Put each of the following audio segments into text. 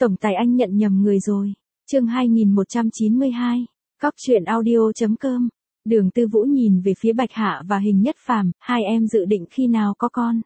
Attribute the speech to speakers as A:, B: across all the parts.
A: Tổng tài anh nhận nhầm người rồi. Chương 2192. Cóc truyện audio.com. Đường Tư Vũ nhìn về phía Bạch Hạ và Hình Nhất Phàm, hai em dự định khi nào có con.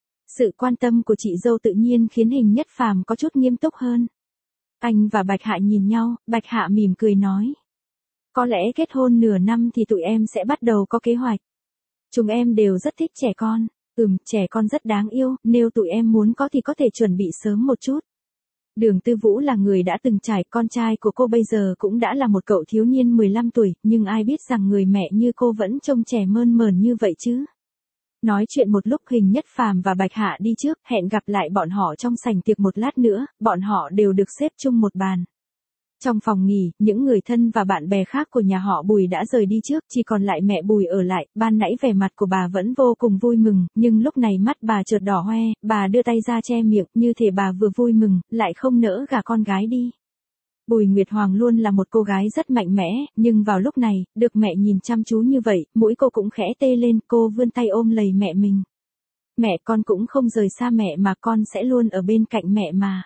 A: Sự quan tâm của chị dâu tự nhiên khiến Hình Nhất Phàm có chút nghiêm túc hơn. Anh và Bạch Hạ nhìn nhau, Bạch Hạ mỉm cười nói. Có lẽ kết hôn nửa năm thì tụi em sẽ bắt đầu có kế hoạch. Chúng em đều rất thích trẻ con. Trẻ con rất đáng yêu, nếu tụi em muốn có thì có thể chuẩn bị sớm một chút. Đường Tư Vũ là người đã từng trải, con trai của cô bây giờ cũng đã là một cậu thiếu niên 15 tuổi, nhưng ai biết rằng người mẹ như cô vẫn trông trẻ mơn mởn như vậy chứ. Nói chuyện một lúc Hình Nhất Phàm và Bạch Hạ đi trước, hẹn gặp lại bọn họ trong sảnh tiệc một lát nữa, bọn họ đều được xếp chung một bàn. Trong phòng nghỉ, những người thân và bạn bè khác của nhà họ Bùi đã rời đi trước, chỉ còn lại mẹ Bùi ở lại. Ban nãy vẻ mặt của bà vẫn vô cùng vui mừng, nhưng lúc này mắt bà chợt đỏ hoe, bà đưa tay ra che miệng, như thể bà vừa vui mừng, lại không nỡ gả con gái đi. Bùi Nguyệt Hoàng luôn là một cô gái rất mạnh mẽ, nhưng vào lúc này, được mẹ nhìn chăm chú như vậy, mũi cô cũng khẽ tê lên, cô vươn tay ôm lấy mẹ mình. Mẹ, con cũng không rời xa mẹ mà, con sẽ luôn ở bên cạnh mẹ mà.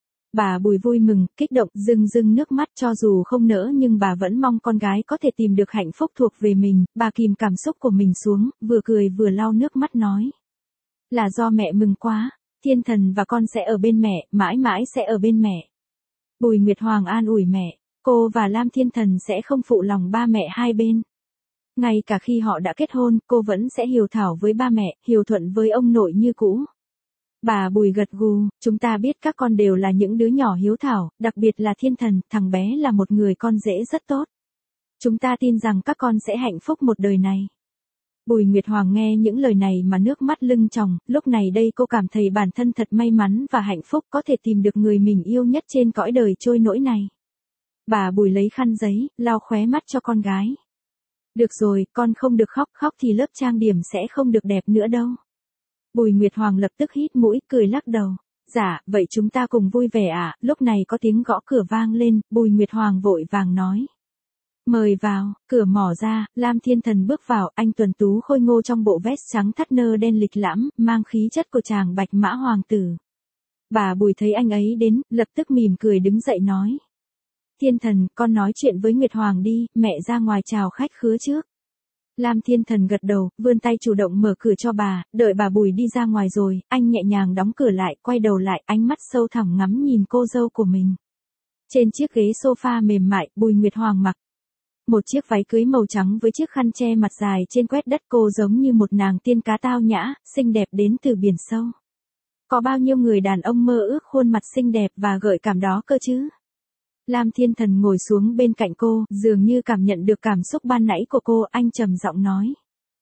A: Bà Bùi vui mừng, kích động, rưng nước mắt, cho dù không nỡ nhưng bà vẫn mong con gái có thể tìm được hạnh phúc thuộc về mình. Bà kìm cảm xúc của mình xuống, vừa cười vừa lau nước mắt nói. Là do mẹ mừng quá, Thiên Thần và con sẽ ở bên mẹ, mãi mãi sẽ ở bên mẹ. Bùi Nguyệt Hoàng an ủi mẹ, cô và Lam Thiên Thần sẽ không phụ lòng ba mẹ hai bên. Ngay cả khi họ đã kết hôn, cô vẫn sẽ hiếu thảo với ba mẹ, hiếu thuận với ông nội như cũ. Bà Bùi gật gù, chúng ta biết các con đều là những đứa nhỏ hiếu thảo, đặc biệt là Thiên Thần, thằng bé là một người con rể rất tốt. Chúng ta tin rằng các con sẽ hạnh phúc một đời này. Bùi Nguyệt Hoàng nghe những lời này mà nước mắt lưng tròng, lúc này đây cô cảm thấy bản thân thật may mắn và hạnh phúc có thể tìm được người mình yêu nhất trên cõi đời trôi nổi này. Bà Bùi lấy khăn giấy, lau khóe mắt cho con gái. Được rồi, con không được khóc, khóc thì lớp trang điểm sẽ không được đẹp nữa đâu. Bùi Nguyệt Hoàng lập tức hít mũi, cười lắc đầu. Dạ, vậy chúng ta cùng vui vẻ ạ. Lúc này có tiếng gõ cửa vang lên, Bùi Nguyệt Hoàng vội vàng nói. Mời vào, cửa mở ra, Lam Thiên Thần bước vào, anh tuấn tú khôi ngô trong bộ vest trắng thắt nơ đen lịch lãm, mang khí chất của chàng bạch mã hoàng tử. Bà Bùi thấy anh ấy đến, lập tức mỉm cười đứng dậy nói. Thiên Thần, con nói chuyện với Nguyệt Hoàng đi, mẹ ra ngoài chào khách khứa trước. Lam Thiên Thần gật đầu, vươn tay chủ động mở cửa cho bà, đợi bà Bùi đi ra ngoài rồi, anh nhẹ nhàng đóng cửa lại, quay đầu lại, ánh mắt sâu thẳm ngắm nhìn cô dâu của mình. Trên chiếc ghế sofa mềm mại, Bùi Nguyệt Hoàng mặc một chiếc váy cưới màu trắng với chiếc khăn che mặt dài trên quét đất, cô giống như một nàng tiên cá tao nhã, xinh đẹp đến từ biển sâu. Có bao nhiêu người đàn ông mơ ước khuôn mặt xinh đẹp và gợi cảm đó cơ chứ? Lam Thiên Thần ngồi xuống bên cạnh cô, dường như cảm nhận được cảm xúc ban nãy của cô, anh trầm giọng nói.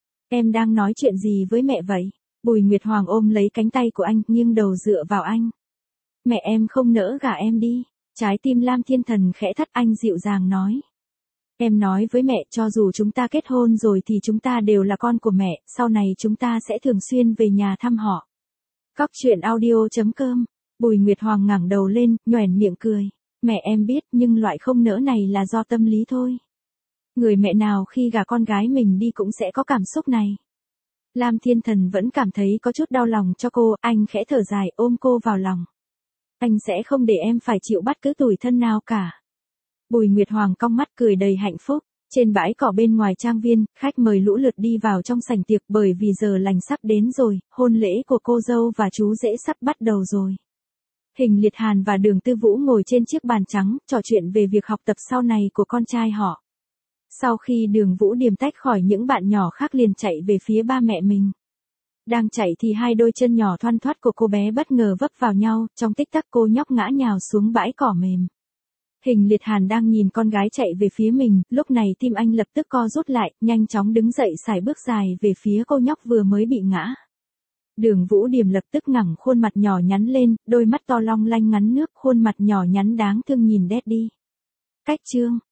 A: Em đang nói chuyện gì với mẹ vậy? Bùi Nguyệt Hoàng ôm lấy cánh tay của anh, nghiêng đầu dựa vào anh. Mẹ em không nỡ gả em đi. Trái tim Lam Thiên Thần khẽ thắt, anh dịu dàng nói. Em nói với mẹ, cho dù chúng ta kết hôn rồi thì chúng ta đều là con của mẹ, sau này chúng ta sẽ thường xuyên về nhà thăm họ. Cóc truyện audio.com. Bùi Nguyệt Hoàng ngẩng đầu lên, nhoẻn miệng cười. Mẹ em biết, nhưng loại không nỡ này là do tâm lý thôi. Người mẹ nào khi gả con gái mình đi cũng sẽ có cảm xúc này. Lam Thiên Thần vẫn cảm thấy có chút đau lòng cho cô, anh khẽ thở dài ôm cô vào lòng. Anh sẽ không để em phải chịu bất cứ tủi thân nào cả. Bùi Nguyệt Hoàng cong mắt cười đầy hạnh phúc. Trên bãi cỏ bên ngoài trang viên, khách mời lũ lượt đi vào trong sảnh tiệc bởi vì giờ lành sắp đến rồi, hôn lễ của cô dâu và chú rể sắp bắt đầu rồi. Hình Liệt Hàn và Đường Tư Vũ ngồi trên chiếc bàn trắng, trò chuyện về việc học tập sau này của con trai họ. Sau khi Đường Vũ Điềm tách khỏi những bạn nhỏ khác liền chạy về phía ba mẹ mình. Đang chạy thì hai đôi chân nhỏ thoăn thoắt của cô bé bất ngờ vấp vào nhau, trong tích tắc cô nhóc ngã nhào xuống bãi cỏ mềm. Hình Liệt Hàn đang nhìn con gái chạy về phía mình, lúc này tim anh lập tức co rút lại, nhanh chóng đứng dậy sải bước dài về phía cô nhóc vừa mới bị ngã. Đường Vũ Điềm lập tức ngẩng khuôn mặt nhỏ nhắn lên, đôi mắt to long lanh ngắn nước, khuôn mặt nhỏ nhắn đáng thương nhìn Daddy. Cách chương